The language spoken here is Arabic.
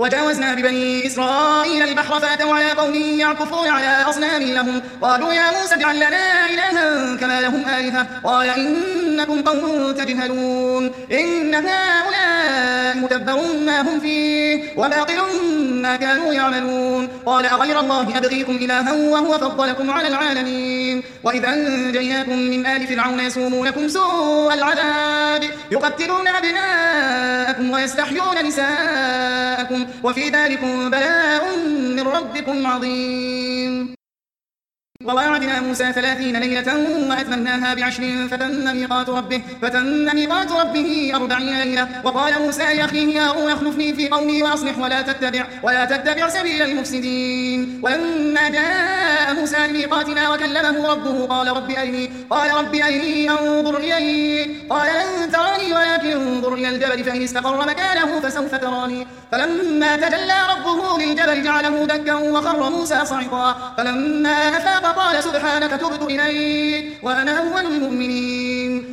وجاوزنا ببني إسرائيل البحر فأتوا على قوم يعكفون على أصنام لهم قالوا يا موسى اجعل لنا إلها كما لهم آلهة قال إنكم قوم تجهلون إن هؤلاء متبر ما هم فيه وباطل ما كانوا يعملون قال أغير الله أبغيكم إلها وهو فضلكم على العالمين وإذا أنجيناكم من آل فرعون يسومونكم سوء العذاب يقتلون أبناءكم ويستحيون نساءكم وفي ذلكم بلاء من ربكم عظيم وواعدنا موسى 30 ليلة وأتممناها ب10 فتم ميقات ربه 40 ليلة وقال موسى لأخيه هارون اخلفني في قومي وأصلح ولا تتبع سبيل المفسدين ولما جاء موسى لميقاتنا وكلمه ربه قال رب أرني أنظر إليك قال لن تراني ولكن انظر إلى الجبل فإن استقر مكانه فسوف تراني فلما تجلى ربه للجبل جعله دكا وخر موسى صعقا فلما أفاق قال سبحانك تبت إليك وأنا أول المؤمنين